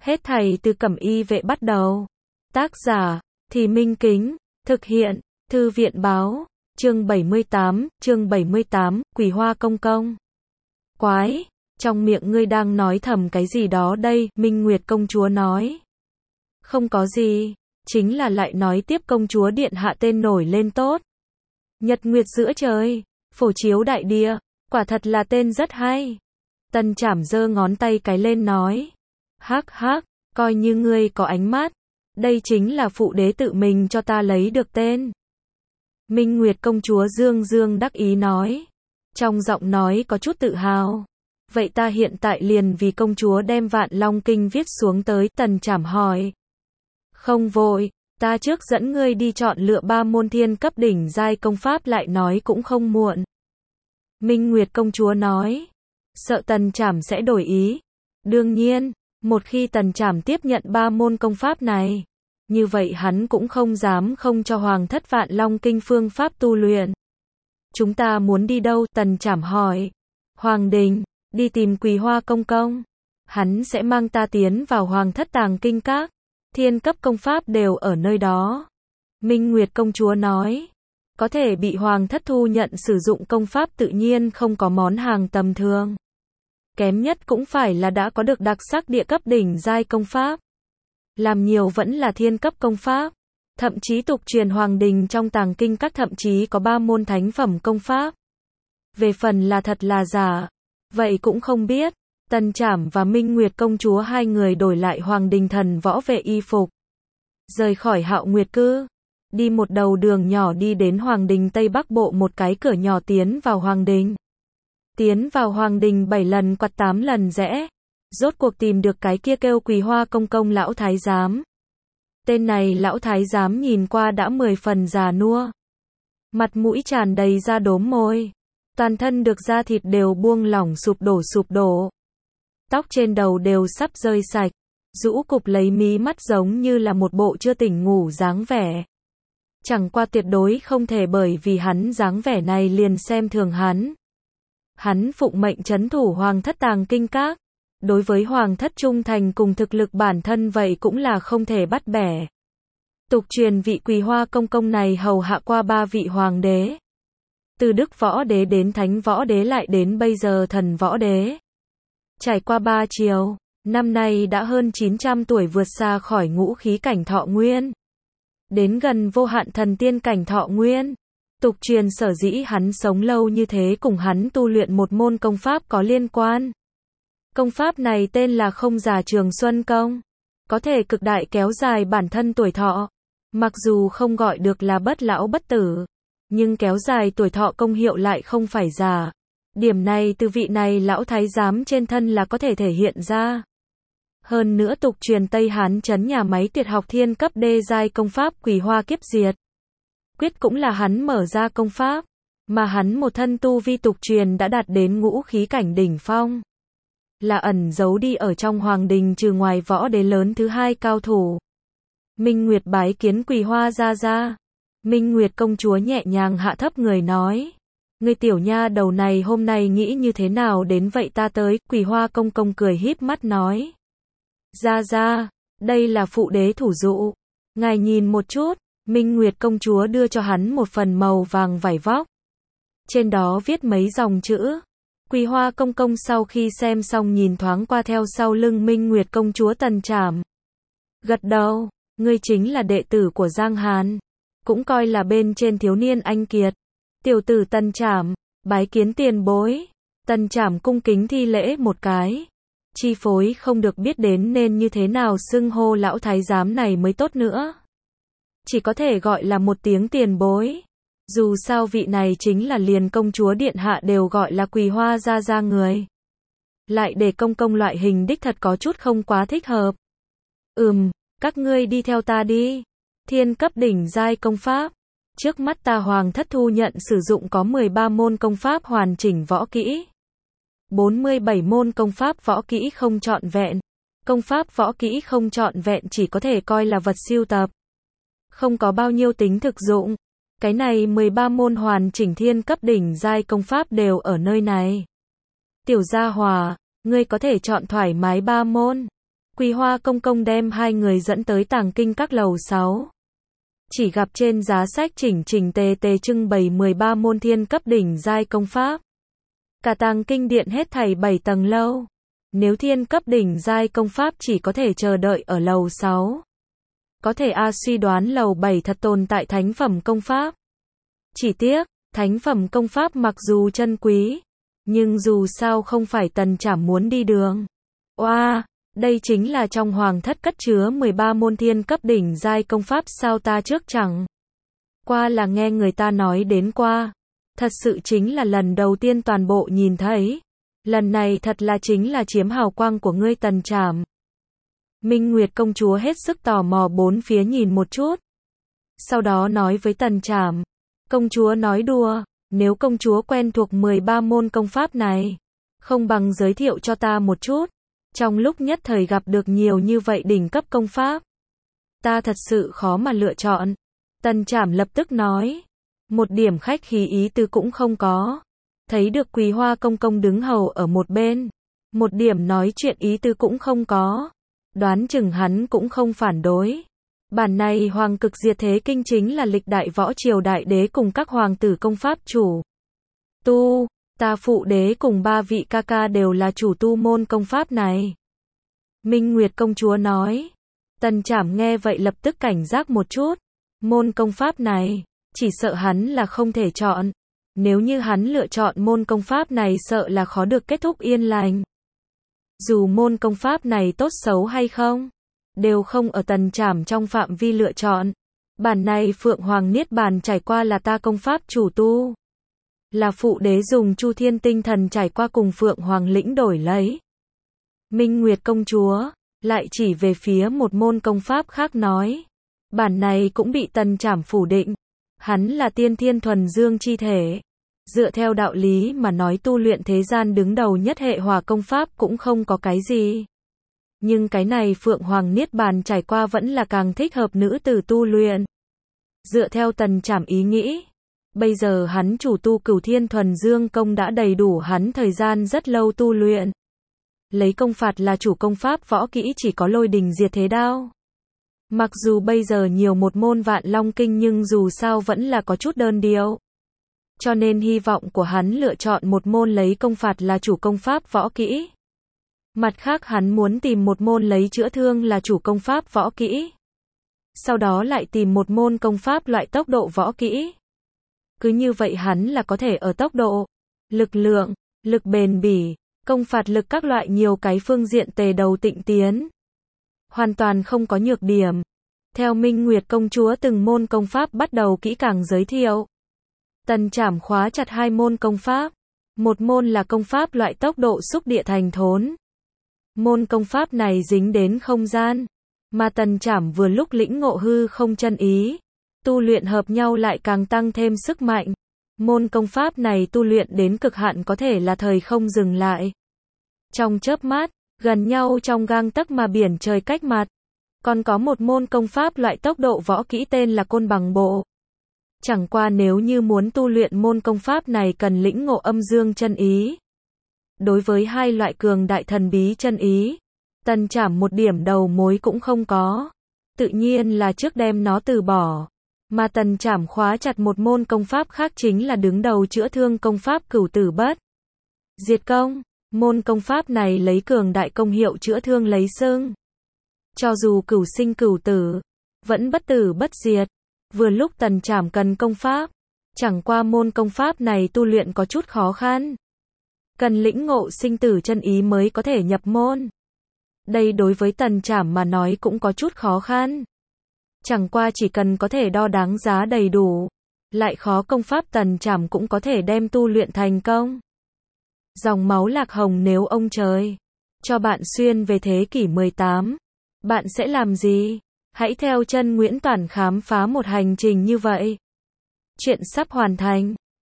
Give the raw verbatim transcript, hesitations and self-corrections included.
Hết thảy từ Cẩm Y vệ bắt đầu. Tác giả, Thì Minh Kính, thực hiện, Thư viện báo, chương bảy mươi tám, chương bảy mươi tám, Quỳ Hoa Công Công. Quái, trong miệng ngươi đang nói thầm cái gì đó đây, Minh Nguyệt công chúa nói. Không có gì, chính là lại nói tiếp công chúa điện hạ tên nổi lên tốt. Nhật nguyệt giữa trời, phổ chiếu đại địa, quả thật là tên rất hay. Tần Trảm giơ ngón tay cái lên nói. Hắc hắc, coi như ngươi có ánh mắt. Đây chính là phụ đế tự mình cho ta lấy được tên. Minh Nguyệt công chúa dương dương đắc ý nói. Trong giọng nói có chút tự hào. Vậy ta hiện tại liền vì công chúa đem Vạn Long Kinh viết xuống tới. Tần Trảm hỏi. Không vội, ta trước dẫn ngươi đi chọn lựa ba môn thiên cấp đỉnh giai công pháp lại nói cũng không muộn. Minh Nguyệt công chúa nói. Sợ Tần Trảm sẽ đổi ý. Đương nhiên, một khi Tần Trảm tiếp nhận ba môn công pháp này, như vậy hắn cũng không dám không cho Hoàng thất Vạn Long Kinh phương pháp tu luyện. Chúng ta muốn đi đâu? Tần Trảm hỏi. Hoàng đình, đi tìm Quỳ Hoa Công Công. Hắn sẽ mang ta tiến vào Hoàng thất tàng kinh các. Thiên cấp công pháp đều ở nơi đó. Minh Nguyệt công chúa nói. Có thể bị Hoàng thất thu nhận sử dụng công pháp tự nhiên không có món hàng tầm thường. Kém nhất cũng phải là đã có được đặc sắc địa cấp đỉnh giai công pháp. Làm nhiều vẫn là thiên cấp công pháp. Thậm chí tục truyền Hoàng đình trong tàng kinh các thậm chí có ba môn thánh phẩm công pháp. Về phần là thật là giả, vậy cũng không biết. Tần Trảm và Minh Nguyệt công chúa hai người đổi lại Hoàng đình thần võ vệ y phục. Rời khỏi Hạo Nguyệt Cư. Đi một đầu đường nhỏ đi đến Hoàng đình Tây Bắc Bộ một cái cửa nhỏ tiến vào Hoàng đình. Tiến vào Hoàng đình bảy lần quặt tám lần rẽ. Rốt cuộc tìm được cái kia kêu Quỳ Hoa Công Công lão thái giám. Tên này lão thái giám nhìn qua đã mười phần già nua. Mặt mũi tràn đầy da đốm môi. Toàn thân được da thịt đều buông lỏng sụp đổ sụp đổ. Tóc trên đầu đều sắp rơi sạch. Rũ cụp lấy mí mắt giống như là một bộ chưa tỉnh ngủ dáng vẻ. Chẳng qua tuyệt đối không thể bởi vì hắn dáng vẻ này liền xem thường hắn. Hắn phụng mệnh trấn thủ Hoàng thất tàng kinh các. Đối với Hoàng thất trung thành cùng thực lực bản thân vậy cũng là không thể bắt bẻ. Tục truyền vị Quỳ Hoa Công Công này hầu hạ qua ba vị hoàng đế. Từ Đức Võ Đế đến Thánh Võ Đế lại đến bây giờ Thần Võ Đế. Trải qua ba triều, năm nay đã hơn chín trăm tuổi vượt xa khỏi ngũ khí cảnh thọ nguyên. Đến gần vô hạn thần tiên cảnh thọ nguyên. Tục truyền sở dĩ hắn sống lâu như thế cùng hắn tu luyện một môn công pháp có liên quan. Công pháp này tên là Không Già Trường Xuân Công. Có thể cực đại kéo dài bản thân tuổi thọ. Mặc dù không gọi được là bất lão bất tử. Nhưng kéo dài tuổi thọ công hiệu lại không phải giả. Điểm này từ vị này lão thái giám trên thân là có thể thể hiện ra. Hơn nữa tục truyền Tây Hán trấn nhà máy tuyệt học thiên cấp đê giai công pháp Quỳ Hoa Kiếp Diệt Quyết cũng là hắn mở ra công pháp. Mà hắn một thân tu vi tục truyền đã đạt đến ngũ khí cảnh đỉnh phong. Là ẩn giấu đi ở trong Hoàng đình trừ ngoài võ đế lớn thứ hai cao thủ. Minh Nguyệt bái kiến Quỳ Hoa gia gia. Minh Nguyệt công chúa nhẹ nhàng hạ thấp người nói. Ngươi tiểu nha đầu này hôm nay nghĩ như thế nào đến vậy ta tới. Quỳ Hoa công công cười híp mắt nói. Gia gia, đây là phụ đế thủ dụ. Ngài nhìn một chút. Minh Nguyệt công chúa đưa cho hắn một phần màu vàng vải vóc. Trên đó viết mấy dòng chữ. Quỳ Hoa công công sau khi xem xong nhìn thoáng qua theo sau lưng Minh Nguyệt công chúa Tần Trảm. Gật đầu, ngươi chính là đệ tử của Giang Hàn. Cũng coi là bên trên thiếu niên anh kiệt. Tiểu tử Tần Trảm, bái kiến tiền bối. Tần Trảm cung kính thi lễ một cái. Chi phối không được biết đến nên như thế nào xưng hô lão thái giám này mới tốt nữa. Chỉ có thể gọi là một tiếng tiền bối. Dù sao vị này chính là liền công chúa điện hạ đều gọi là Quỳ Hoa gia gia người. Lại để công công loại hình đích thật có chút không quá thích hợp. Ừm, các ngươi đi theo ta đi. Thiên cấp đỉnh giai công pháp. Trước mắt ta Hoàng thất thu nhận sử dụng có mười ba môn công pháp hoàn chỉnh võ kỹ. bốn mươi bảy môn công pháp võ kỹ không trọn vẹn. Công pháp võ kỹ không trọn vẹn chỉ có thể coi là vật sưu tập. Không có bao nhiêu tính thực dụng. Cái này mười ba môn hoàn chỉnh thiên cấp đỉnh giai công pháp đều ở nơi này. Tiểu gia hòa, ngươi có thể chọn thoải mái ba môn. Quý Hoa công công đem hai người dẫn tới tàng kinh các lầu sáu. Chỉ gặp trên giá sách chỉnh chỉnh tề tề trưng bày mười ba môn thiên cấp đỉnh giai công pháp. Cả tàng kinh điện hết thảy bảy tầng lâu. Nếu thiên cấp đỉnh giai công pháp chỉ có thể chờ đợi ở lầu sáu. Có thể A suy đoán lầu bảy thật tồn tại thánh phẩm công pháp. Chỉ tiếc, thánh phẩm công pháp mặc dù chân quý, nhưng dù sao không phải Tần Trảm muốn đi đường. Oa, wow, đây chính là trong hoàng thất cất chứa mười ba môn thiên cấp đỉnh giai công pháp sao ta trước chẳng qua là nghe người ta nói đến qua. Thật sự chính là lần đầu tiên toàn bộ nhìn thấy. Lần này thật là chính là chiếm hào quang của ngươi Tần Trảm. Minh Nguyệt công chúa hết sức tò mò bốn phía nhìn một chút. Sau đó nói với Tần Trảm. Công chúa nói đùa, nếu công chúa quen thuộc mười ba môn công pháp này, không bằng giới thiệu cho ta một chút. Trong lúc nhất thời gặp được nhiều như vậy đỉnh cấp công pháp, ta thật sự khó mà lựa chọn. Tần Trảm lập tức nói. Một điểm khách khí ý tứ cũng không có. Thấy được Quý Hoa công công đứng hầu ở một bên. Một điểm nói chuyện ý tứ cũng không có. Đoán chừng hắn cũng không phản đối. Bản này Hoàng Cực Diệt Thế Kinh chính là lịch đại võ triều đại đế cùng các hoàng tử công pháp chủ tu. Ta phụ đế cùng ba vị ca ca đều là chủ tu môn công pháp này. Minh Nguyệt công chúa nói. Tần Trảm nghe vậy lập tức cảnh giác một chút. Môn công pháp này, chỉ sợ hắn là không thể chọn. Nếu như hắn lựa chọn môn công pháp này sợ là khó được kết thúc yên lành. Dù môn công pháp này tốt xấu hay không, đều không ở Tần Trảm trong phạm vi lựa chọn. Bản này Phượng Hoàng Niết Bàn trải qua là ta công pháp chủ tu. Là phụ đế dùng Chu Thiên Tinh Thần trải qua cùng Phượng Hoàng lĩnh đổi lấy. Minh Nguyệt công chúa lại chỉ về phía một môn công pháp khác nói. Bản này cũng bị Tần Trảm phủ định. Hắn là tiên thiên thuần dương chi thể. Dựa theo đạo lý mà nói tu luyện thế gian đứng đầu nhất hệ hỏa công pháp cũng không có cái gì. Nhưng cái này Phượng Hoàng Niết Bàn trải qua vẫn là càng thích hợp nữ tử tu luyện. Dựa theo Tần Trảm ý nghĩ, bây giờ hắn chủ tu Cửu Thiên Thuần Dương công đã đầy đủ hắn thời gian rất lâu tu luyện. Lấy công phạt là chủ công pháp võ kỹ chỉ có Lôi Đình Diệt Thế Đao. Mặc dù bây giờ nhiều một môn Vạn Long Kinh nhưng dù sao vẫn là có chút đơn điệu. Cho nên hy vọng của hắn lựa chọn một môn lấy công phạt là chủ công pháp võ kỹ. Mặt khác hắn muốn tìm một môn lấy chữa thương là chủ công pháp võ kỹ. Sau đó lại tìm một môn công pháp loại tốc độ võ kỹ. Cứ như vậy hắn là có thể ở tốc độ, lực lượng, lực bền bỉ, công phạt lực các loại nhiều cái phương diện tề đầu tịnh tiến. Hoàn toàn không có nhược điểm. Theo Minh Nguyệt công chúa từng môn công pháp bắt đầu kỹ càng giới thiệu. Tần Trảm khóa chặt hai môn công pháp. Một môn là công pháp loại tốc độ xúc địa thành thốn. Môn công pháp này dính đến không gian. Mà Tần Trảm vừa lúc lĩnh ngộ hư không chân ý. Tu luyện hợp nhau lại càng tăng thêm sức mạnh. Môn công pháp này tu luyện đến cực hạn có thể là thời không dừng lại. Trong chớp mắt, gần nhau trong gang tấc mà biển trời cách mặt. Còn có một môn công pháp loại tốc độ võ kỹ tên là Côn Bằng Bộ. Chẳng qua nếu như muốn tu luyện môn công pháp này cần lĩnh ngộ âm dương chân ý. Đối với hai loại cường đại thần bí chân ý, Tần Trảm một điểm đầu mối cũng không có. Tự nhiên là trước đem nó từ bỏ. Mà Tần Trảm khóa chặt một môn công pháp khác chính là đứng đầu chữa thương công pháp Cửu Tử Bất Diệt Công. Môn công pháp này lấy cường đại công hiệu chữa thương lấy xưng. Cho dù cửu sinh cửu tử, vẫn bất tử bất diệt. Vừa lúc Tần Trảm cần công pháp. Chẳng qua môn công pháp này tu luyện có chút khó khăn. Cần lĩnh ngộ sinh tử chân ý mới có thể nhập môn. Đây đối với Tần Trảm mà nói cũng có chút khó khăn. Chẳng qua chỉ cần có thể đo đáng giá đầy đủ. Lại khó công pháp Tần Trảm cũng có thể đem tu luyện thành công. Dòng máu lạc hồng nếu ông trời cho bạn xuyên về thế kỷ mười tám, bạn sẽ làm gì? Hãy theo chân Nguyễn Toản khám phá một hành trình như vậy. Chuyện sắp hoàn thành.